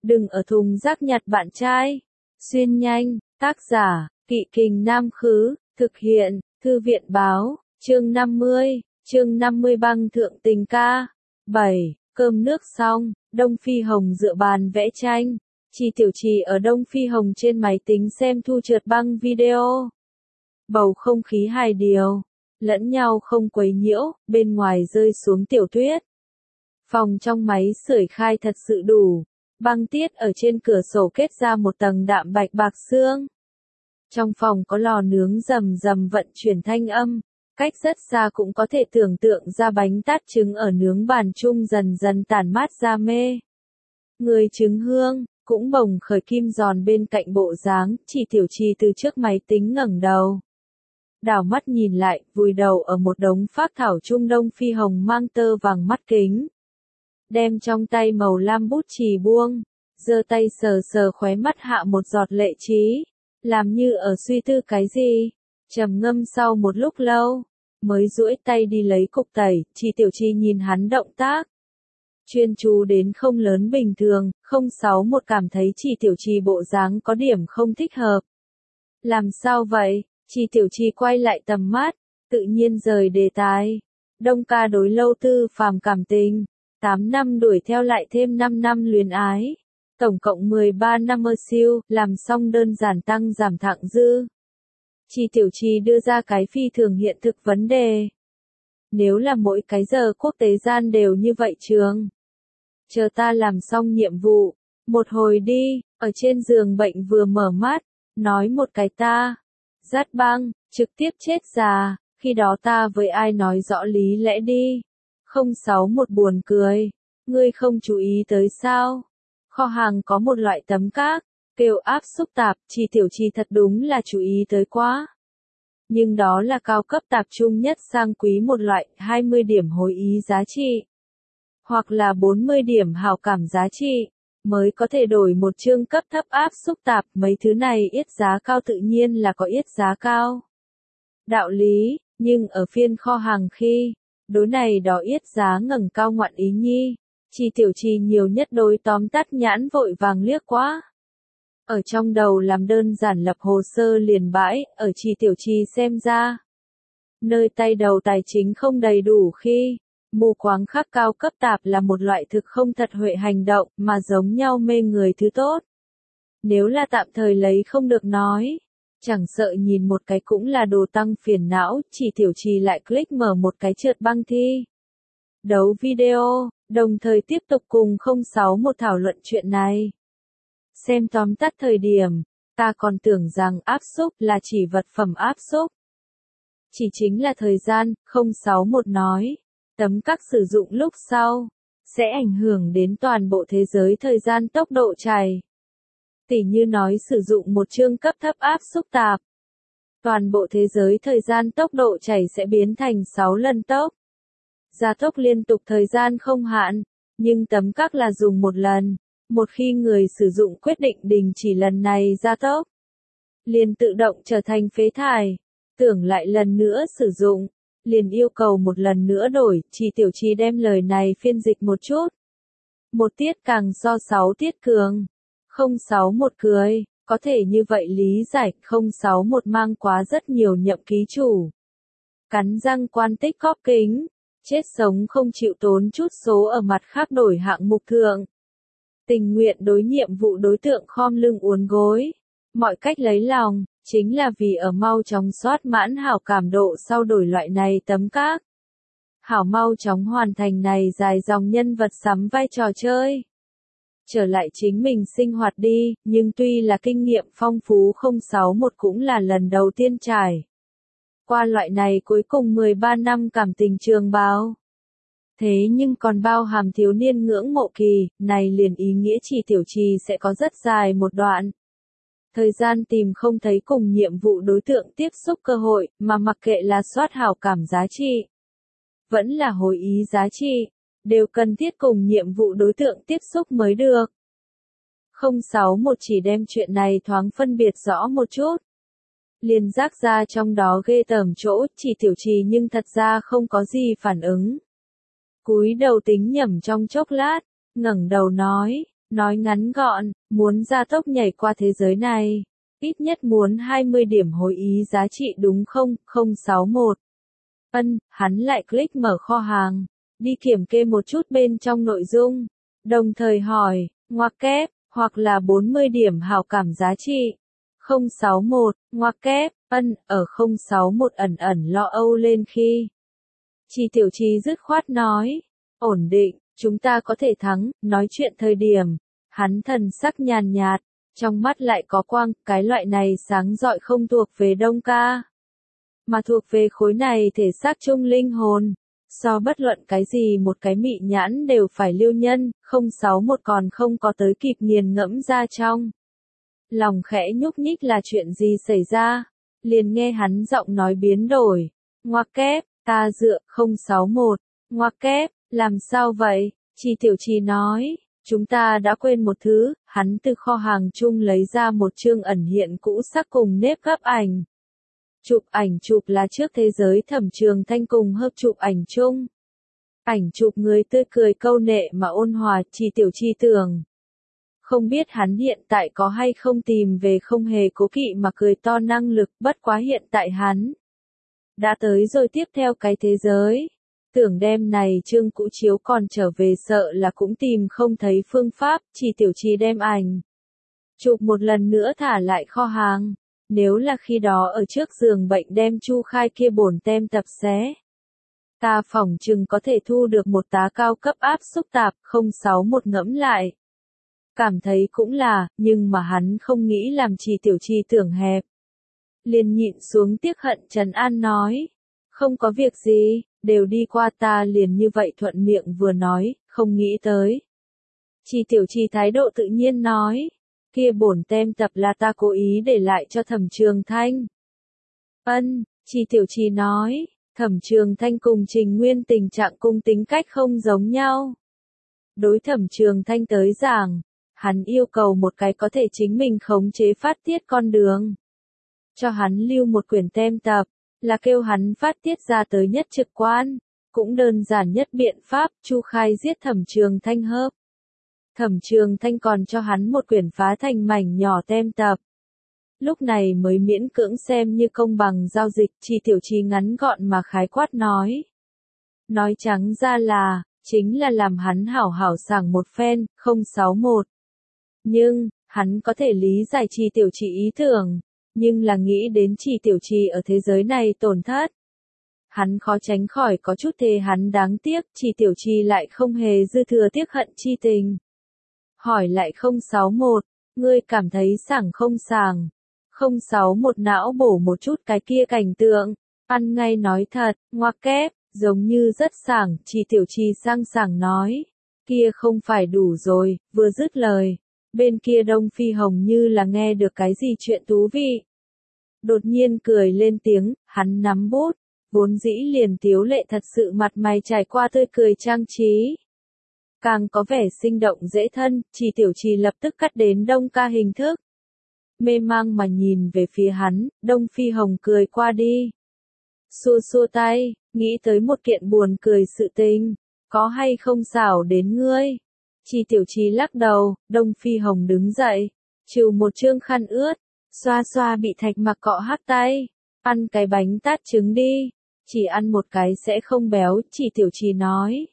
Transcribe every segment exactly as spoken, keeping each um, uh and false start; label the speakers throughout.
Speaker 1: Đừng ở thùng rác nhặt bạn trai. Xuyên nhanh, tác giả, Kỵ Kình Nam Khứ, thực hiện, Thư viện Báo, chương năm mươi, chương năm mươi băng thượng tình ca. bảy. Cơm nước xong, Đông Phi Hồng dựa bàn vẽ tranh. Chi Tiểu Trì ở Đông Phi Hồng trên máy tính xem thu trượt băng video. Bầu không khí hài điều, lẫn nhau không quấy nhiễu, bên ngoài rơi xuống tiểu tuyết. Phòng trong máy sưởi khai thật sự đủ, băng tiết ở trên cửa sổ kết ra một tầng đạm bạch bạc xương. Trong phòng có lò nướng rầm rầm vận chuyển thanh âm, cách rất xa cũng có thể tưởng tượng ra bánh tát trứng ở nướng bàn chung dần dần tản mát ra mê. Người trứng hương, cũng bồng khởi kim giòn bên cạnh bộ dáng, Chỉ Tiểu Trì từ trước máy tính ngẩng đầu. Đảo mắt nhìn lại, vùi đầu ở một đống phác thảo Trung Đông Phi Hồng mang tơ vàng mắt kính. Đem trong tay màu lam bút chì buông, giơ tay sờ sờ khóe mắt hạ một giọt lệ trí, làm như ở suy tư cái gì. Trầm ngâm sau một lúc lâu, mới duỗi tay đi lấy cục tẩy, Chỉ Tiểu Trì nhìn hắn động tác. Chuyên chú đến không lớn bình thường, không sáu một cảm thấy Chỉ Tiểu Trì bộ dáng có điểm không thích hợp. Làm sao vậy? Chỉ Tiểu Trì quay lại tầm mắt, tự nhiên rời đề tài. Đông ca đối Lâu Tư Phàm cảm tình, tám năm đuổi theo lại thêm năm năm luyến ái. Tổng cộng mười ba năm ơ siêu, làm xong đơn giản tăng giảm thặng dư. Chỉ Tiểu Trì đưa ra cái phi thường hiện thực vấn đề. Nếu là mỗi cái giờ quốc tế gian đều như vậy trường. Chờ ta làm xong nhiệm vụ, một hồi đi, ở trên giường bệnh vừa mở mắt, nói một cái ta. Rát băng, trực tiếp chết già, khi đó ta với ai nói rõ lý lẽ đi. Không sáu một buồn cười, ngươi không chú ý tới sao? Kho hàng có một loại tấm các, kêu áp xúc tạp, Chỉ Tiểu Trì thật đúng là chú ý tới quá. Nhưng đó là cao cấp tạp trung nhất sang quý một loại, hai mươi điểm hồi ý giá trị. Hoặc là bốn mươi điểm hào cảm giá trị, mới có thể đổi một chương cấp thấp áp xúc tạp, mấy thứ này yết giá cao tự nhiên là có yết giá cao. Đạo lý, nhưng ở phiên kho hàng khi, đối này đó yết giá ngẩng cao ngoạn ý nhi, Chỉ Tiểu Trì nhiều nhất đối tóm tắt nhãn vội vàng liếc quá. Ở trong đầu làm đơn giản lập hồ sơ liền bãi, ở Chỉ Tiểu Trì xem ra. Nơi tay đầu tài chính không đầy đủ khi, mù quáng khắc cao cấp tạp là một loại thực không thật huệ hành động, mà giống nhau mê người thứ tốt. Nếu là tạm thời lấy không được nói, chẳng sợ nhìn một cái cũng là đồ tăng phiền não, Chỉ Tiểu Trì lại click mở một cái trượt băng thi. Đấu video, đồng thời tiếp tục cùng không sáu một thảo luận chuyện này. Xem tóm tắt thời điểm, ta còn tưởng rằng áp xúc là chỉ vật phẩm áp xúc. Chỉ chính là thời gian, không sáu một nói. Tấm các sử dụng lúc sau, sẽ ảnh hưởng đến toàn bộ thế giới thời gian tốc độ chảy. Tỉ như nói sử dụng một chương cấp thấp áp xúc tạp. Toàn bộ thế giới thời gian tốc độ chảy sẽ biến thành sáu lần tốc. Gia tốc liên tục thời gian không hạn, nhưng tấm các là dùng một lần. Một khi người sử dụng quyết định đình chỉ lần này gia tốc, liền tự động trở thành phế thải. Tưởng lại lần nữa sử dụng, liền yêu cầu một lần nữa đổi, Chỉ Tiểu Trì đem lời này phiên dịch một chút. Một tiết càng so sáu tiết cường. Không sáu một cười, có thể như vậy lý giải, không sáu một mang quá rất nhiều nhậm ký chủ. Cắn răng quan tích cóp kính, chết sống không chịu tốn chút số ở mặt khác đổi hạng mục thượng. Tình nguyện đối nhiệm vụ đối tượng khom lưng uốn gối. Mọi cách lấy lòng, chính là vì ở mau chóng soát mãn hảo cảm độ sau đổi loại này tấm các. Hảo mau chóng hoàn thành này dài dòng nhân vật sắm vai trò chơi. Trở lại chính mình sinh hoạt đi, nhưng tuy là kinh nghiệm phong phú không sáu một cũng là lần đầu tiên trải qua loại này cuối cùng mười ba năm cảm tình trường báo. Thế nhưng còn bao hàm thiếu niên ngưỡng mộ kỳ, này liền ý nghĩa Chỉ Tiểu Trì sẽ có rất dài một đoạn. Thời gian tìm không thấy cùng nhiệm vụ đối tượng tiếp xúc cơ hội, mà mặc kệ là soát hảo cảm giá trị, vẫn là hồi ý giá trị, đều cần thiết cùng nhiệm vụ đối tượng tiếp xúc mới được. không sáu một chỉ đem chuyện này thoáng phân biệt rõ một chút. Liền rác ra trong đó ghê tởm chỗ, Chỉ Tiểu Trì nhưng thật ra không có gì phản ứng. Cúi đầu tính nhẩm trong chốc lát, ngẩng đầu nói, Nói ngắn gọn, muốn gia tốc nhảy qua thế giới này, ít nhất muốn hai mươi điểm hồi ý giá trị đúng không? không sáu một. Ân, hắn lại click mở kho hàng, đi kiểm kê một chút bên trong nội dung, đồng thời hỏi, ngoặc kép, hoặc là bốn mươi điểm hảo cảm giá trị. không sáu một, ngoặc kép, ân, ở không sáu một ẩn ẩn lo âu lên khi. Chi Tiểu Chi dứt khoát nói, ổn định, chúng ta có thể thắng, nói chuyện thời điểm, hắn thần sắc nhàn nhạt, trong mắt lại có quang, cái loại này sáng rọi không thuộc về Đông Ca, mà thuộc về khối này thể xác trung linh hồn. So bất luận cái gì một cái mị nhãn đều phải lưu nhân, không sáu một còn không có tới kịp nghiền ngẫm ra trong. Lòng khẽ nhúc nhích là chuyện gì xảy ra, liền nghe hắn giọng nói biến đổi, ngoặc kép, ta dựa, không sáu một, ngoặc kép, làm sao vậy, Chi Tiểu Chi nói, chúng ta đã quên một thứ, hắn từ kho hàng chung lấy ra một chương ẩn hiện cũ sắc cùng nếp gấp ảnh. Chụp ảnh chụp là trước thế giới Thẩm Trường Thanh cùng hợp chụp ảnh chung. Ảnh chụp người tươi cười câu nệ mà ôn hòa, Chi Tiểu Chi tưởng. Không biết hắn hiện tại có hay không tìm về không hề cố kỵ mà cười to năng lực, bất quá hiện tại hắn đã tới rồi tiếp theo cái thế giới. Tưởng đem này chương cũ chiếu còn trở về sợ là cũng tìm không thấy phương pháp, Chi Tiểu Chi đem ảnh chụp một lần nữa thả lại kho hàng. Nếu là khi đó ở trước giường bệnh đem Chu Khai kia bổn tem tập xé, ta phỏng chừng có thể thu được một tá cao cấp áp xúc tạp, không sáu một ngẫm lại. Cảm thấy cũng là, nhưng mà hắn không nghĩ làm Chi Tiểu Chi tưởng hẹp. Liền nhịn xuống tiếc hận trấn an nói, không có việc gì, đều đi qua ta liền như vậy thuận miệng vừa nói, không nghĩ tới. Chi Tiểu Chi thái độ tự nhiên nói, kia bổn tem tập là ta cố ý để lại cho Thẩm Trường Thanh. Ân, Chi Tiểu Chi nói, Thẩm Trường Thanh cùng Trình Nguyên tình trạng cung tính cách không giống nhau. Đối Thẩm Trường Thanh tới giảng, hắn yêu cầu một cái có thể chính mình khống chế phát tiết con đường. Cho hắn lưu một quyển tem tập, là kêu hắn phát tiết ra tới nhất trực quan, cũng đơn giản nhất biện pháp, Chu Khai giết Thẩm Trường Thanh hợp. Thẩm Trường Thanh còn cho hắn một quyển phá thành mảnh nhỏ tem tập. Lúc này mới miễn cưỡng xem như công bằng giao dịch, Chi Tiểu Chi ngắn gọn mà khái quát nói. Nói trắng ra là, chính là làm hắn hảo hảo sảng một phen, không sáu một. Nhưng, hắn có thể lý giải Chi Tiểu Chi ý tưởng, nhưng là nghĩ đến Chi Tiểu Chi ở thế giới này tổn thất. Hắn khó tránh khỏi có chút thề hắn đáng tiếc, Chi Tiểu Chi lại không hề dư thừa tiếc hận chi tình. Hỏi lại không sáu một, ngươi cảm thấy sảng không sảng? không sáu một não bổ một chút cái kia cảnh tượng, ăn ngay nói thật, ngoặc kép, giống như rất sảng, Chi Tiểu Chi sang sảng nói. Kia không phải đủ rồi, vừa dứt lời. Bên kia Đông Phi Hồng như là nghe được cái gì chuyện thú vị. Đột nhiên cười lên tiếng, hắn nắm bút, vốn dĩ liền tiếu lệ thật sự mặt mày trải qua tươi cười trang trí. Càng có vẻ sinh động dễ thân, Chi Tiểu Chi lập tức cắt đến Đông Ca hình thức. Mê mang mà nhìn về phía hắn, Đông Phi Hồng cười qua đi. Xua xua tay, nghĩ tới một kiện buồn cười sự tình, có hay không xảo đến ngươi. Chi Tiểu Chi lắc đầu, Đông Phi Hồng đứng dậy, trừ một chương khăn ướt, xoa xoa bị thạch mặc cọ hắc tay, ăn cái bánh tát trứng đi, chỉ ăn một cái sẽ không béo, Chi Tiểu Chi nói.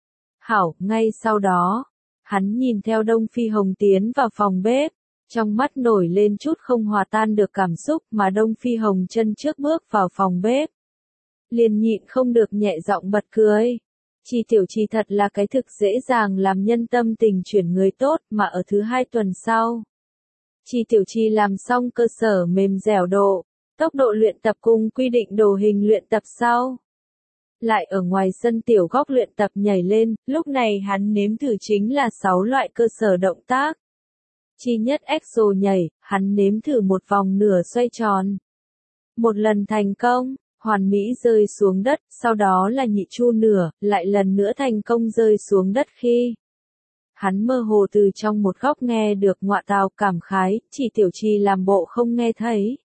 Speaker 1: Hảo, ngay sau đó, hắn nhìn theo Đông Phi Hồng tiến vào phòng bếp, trong mắt nổi lên chút không hòa tan được cảm xúc mà Đông Phi Hồng chân trước bước vào phòng bếp. Liền nhịn không được nhẹ giọng bật cười. Chi Tiểu Chi thật là cái thực dễ dàng làm nhân tâm tình chuyển người tốt mà ở thứ hai tuần sau. Chi Tiểu Chi làm xong cơ sở mềm dẻo độ, tốc độ luyện tập cùng quy định đồ hình luyện tập sau. Lại ở ngoài sân tiểu góc luyện tập nhảy lên, lúc này hắn nếm thử chính là sáu loại cơ sở động tác. Chi nhất exo nhảy, hắn nếm thử một vòng nửa xoay tròn. Một lần thành công, hoàn mỹ rơi xuống đất, sau đó là nhị chu nửa, lại lần nữa thành công rơi xuống đất khi. Hắn mơ hồ từ trong một góc nghe được ngọa tào cảm khái, Chi Tiểu Chi làm bộ không nghe thấy.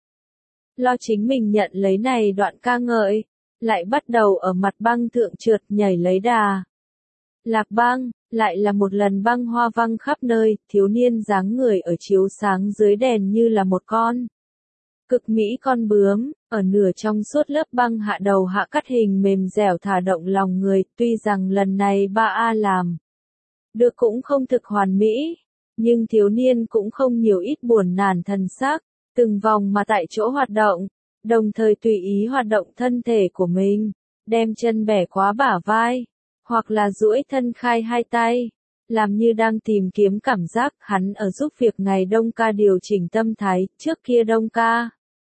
Speaker 1: Lo chính mình nhận lấy này đoạn ca ngợi, lại bắt đầu ở mặt băng thượng trượt nhảy lấy đà. Lạc băng, lại là một lần băng hoa văng khắp nơi, thiếu niên dáng người ở chiếu sáng dưới đèn như là một con cực mỹ con bướm, ở nửa trong suốt lớp băng hạ đầu hạ cắt hình mềm dẻo thả động lòng người, tuy rằng lần này ba A làm được cũng không thực hoàn mỹ, nhưng thiếu niên cũng không nhiều ít buồn nản thần sắc, từng vòng mà tại chỗ hoạt động, đồng thời tùy ý hoạt động thân thể của mình, đem chân bẻ quá bả vai, hoặc là duỗi thân khai hai tay, làm như đang tìm kiếm cảm giác. Hắn ở giúp việc ngày Đông Ca điều chỉnh tâm thái, trước kia Đông Ca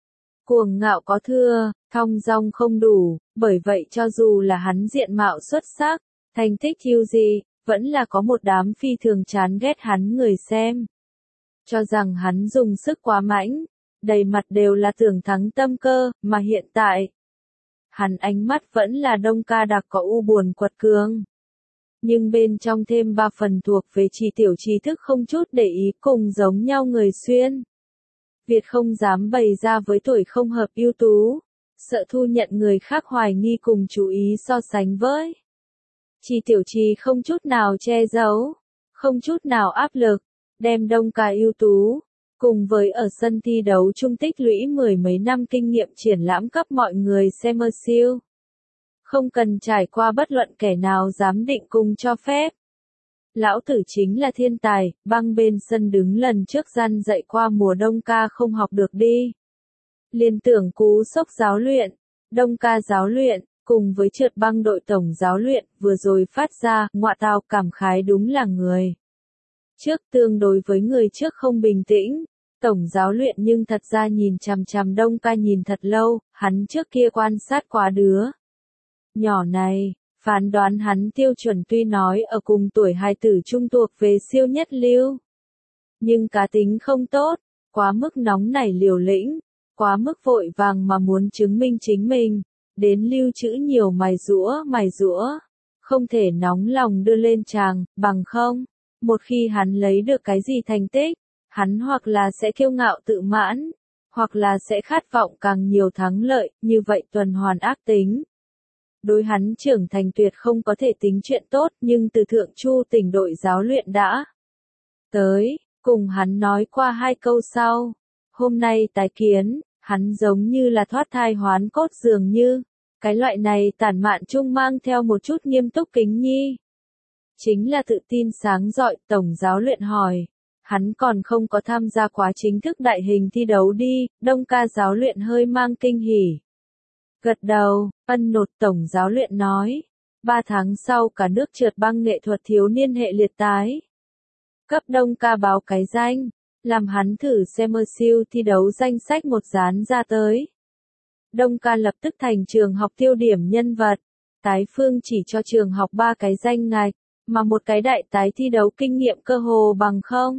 Speaker 1: cuồng ngạo có thưa, thong dong không đủ, bởi vậy cho dù là hắn diện mạo xuất sắc, thành tích yêu gì, vẫn là có một đám phi thường chán ghét hắn người xem. Cho rằng hắn dùng sức quá mãnh, đầy mặt đều là tưởng thắng tâm cơ, mà hiện tại, hắn ánh mắt vẫn là Đông Ca đặc có u buồn quật cường. Nhưng bên trong thêm ba phần thuộc về trì tiểu trí thức không chút để ý cùng giống nhau người xuyên. Việt không dám bày ra với tuổi không hợp ưu tú, sợ thu nhận người khác hoài nghi cùng chú ý so sánh với. Trì tiểu trì không chút nào che giấu, không chút nào áp lực, đem Đông Ca ưu tú, cùng với ở sân thi đấu chung tích lũy mười mấy năm kinh nghiệm triển lãm cấp mọi người xem mơ siêu. Không cần trải qua bất luận kẻ nào giám định cùng cho phép. Lão tử chính là thiên tài, băng bên sân đứng lần trước gian dạy qua mùa Đông Ca không học được đi. Liên tưởng cú sốc giáo luyện, Đông Ca giáo luyện, cùng với trượt băng đội tổng giáo luyện, vừa rồi phát ra, ngọa tào cảm khái đúng là người. Trước tương đối với người trước không bình tĩnh, tổng giáo luyện nhưng thật ra nhìn chằm chằm Đông Ca nhìn thật lâu, hắn trước kia quan sát quá đứa nhỏ này, phán đoán hắn tiêu chuẩn tuy nói ở cùng tuổi hài tử trung thuộc về siêu nhất lưu. Nhưng cá tính không tốt, quá mức nóng nảy liều lĩnh, quá mức vội vàng mà muốn chứng minh chính mình, đến lưu trữ nhiều mài rũa mài rũa, không thể nóng lòng đưa lên tràng, bằng không, một khi hắn lấy được cái gì thành tích, hắn hoặc là sẽ kiêu ngạo tự mãn, hoặc là sẽ khát vọng càng nhiều thắng lợi, như vậy tuần hoàn ác tính. Đối hắn trưởng thành tuyệt không có thể tính chuyện tốt, nhưng từ thượng chu tỉnh đội giáo luyện đã tới, cùng hắn nói qua hai câu sau. Hôm nay tái kiến, hắn giống như là thoát thai hoán cốt dường như, cái loại này tản mạn chung mang theo một chút nghiêm túc kính nhi. Chính là tự tin sáng rọi, tổng giáo luyện hỏi. Hắn còn không có tham gia quá chính thức đại hình thi đấu đi, Đông Ca giáo luyện hơi mang kinh hỉ. Gật đầu, ân nột tổng giáo luyện nói. Ba tháng sau cả nước trượt băng nghệ thuật thiếu niên hệ liệt tái. Cấp Đông Ca báo cái danh, làm hắn thử xem mơ siêu thi đấu danh sách một dán ra tới. Đông Ca lập tức thành trường học tiêu điểm nhân vật. Tái phương chỉ cho trường học ba cái danh ngạch, mà một cái đại tái thi đấu kinh nghiệm cơ hồ bằng không.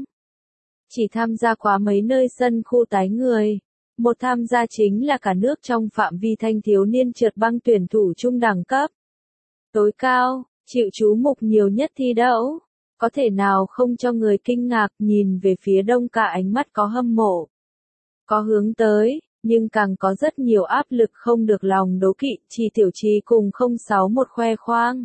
Speaker 1: Chỉ tham gia quá mấy nơi sân khu tái người. Một tham gia chính là cả nước trong phạm vi thanh thiếu niên trượt băng tuyển thủ trung đẳng cấp. Tối cao, chịu chú mục nhiều nhất thi đấu. Có thể nào không cho người kinh ngạc nhìn về phía Đông Ca ánh mắt có hâm mộ. Có hướng tới, nhưng càng có rất nhiều áp lực không được lòng đố kỵ, Trì tiểu trì cùng không sáu một khoe khoang.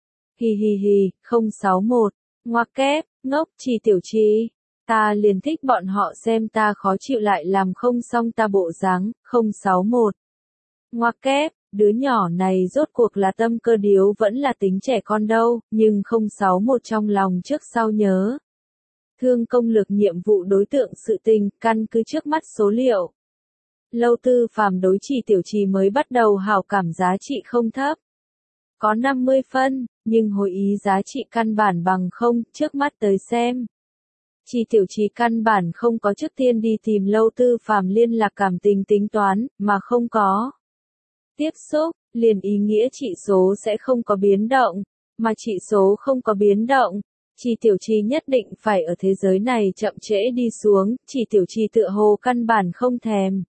Speaker 1: Hì hì hì, không sáu một, ngoặc kép, ngốc, Trì tiểu trì. Ta liền thích bọn họ xem ta khó chịu lại làm không xong ta bộ dáng, không sáu một. Ngoặc kép, đứa nhỏ này rốt cuộc là tâm cơ điếu vẫn là tính trẻ con đâu, nhưng không sáu một trong lòng trước sau nhớ. Thương công lực nhiệm vụ đối tượng sự tình, căn cứ trước mắt số liệu. Lâu Tư Phàm đối Trì tiểu trì mới bắt đầu hảo cảm giá trị không thấp. Có năm mươi phân, nhưng hồi ý giá trị căn bản bằng không, trước mắt tới xem. Trì tiểu trì căn bản không có trước tiên đi tìm Lâu Tư Phàm liên lạc cảm tình tính toán, mà không có tiếp xúc, liền ý nghĩa trị số sẽ không có biến động, mà trị số không có biến động. Trì tiểu trì nhất định phải ở thế giới này chậm trễ đi xuống, Trì tiểu trì tựa hồ căn bản không thèm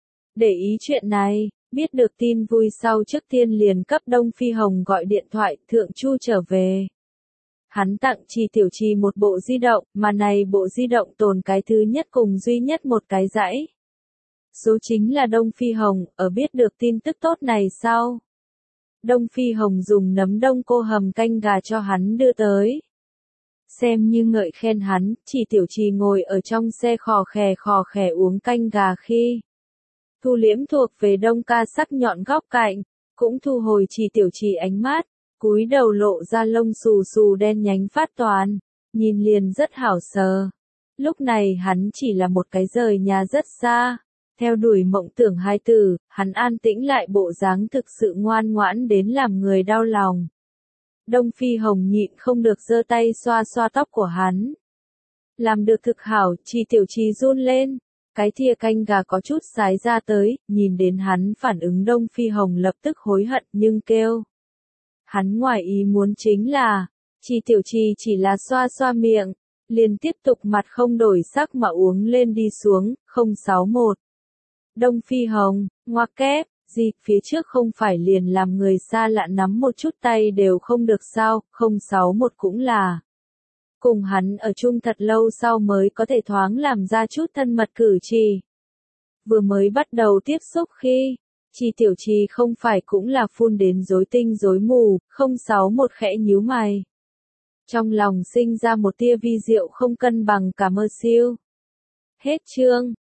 Speaker 1: để ý chuyện này, biết được tin vui sau trước tiên liền cấp Đông Phi Hồng gọi điện thoại, Thượng Chu trở về. Hắn tặng Trì tiểu trì một bộ di động, mà này bộ di động tồn cái thứ nhất cùng duy nhất một cái dãy. Số chính là Đông Phi Hồng, ở biết được tin tức tốt này sau. Đông Phi Hồng dùng nấm đông cô hầm canh gà cho hắn đưa tới. Xem như ngợi khen hắn, chỉ tiểu trì ngồi ở trong xe khò khè khò khè uống canh gà khi. Thu liễm thuộc về Đông ca sắc nhọn góc cạnh, cũng thu hồi chỉ tiểu trì ánh mắt, cúi đầu lộ ra lông xù xù đen nhánh phát toàn, nhìn liền rất hảo sờ. Lúc này hắn chỉ là một cái rời nhà rất xa, theo đuổi mộng tưởng hai từ, hắn an tĩnh lại bộ dáng thực sự ngoan ngoãn đến làm người đau lòng. Đông Phi Hồng nhịn không được giơ tay xoa xoa tóc của hắn. Làm được thực hảo, chỉ tiểu trì run lên, cái thìa canh gà có chút sái ra tới, nhìn đến hắn phản ứng Đông Phi Hồng lập tức hối hận nhưng kêu. Hắn ngoài ý muốn chính là, chỉ tiểu trì chỉ là xoa xoa miệng, liền tiếp tục mặt không đổi sắc mà uống lên đi xuống, không sáu một. Đông Phi Hồng, ngoặc kép, gì, phía trước không phải liền làm người xa lạ nắm một chút tay đều không được sao, không sáu một cũng là. Cùng hắn ở chung thật lâu sau mới có thể thoáng làm ra chút thân mật cử chỉ. Vừa mới bắt đầu tiếp xúc khi, chỉ tiểu trì không phải cũng là phun đến rối tinh rối mù, không sáu một khẽ nhíu mày. Trong lòng sinh ra một tia vi diệu không cân bằng cả mơ siêu. Hết chương.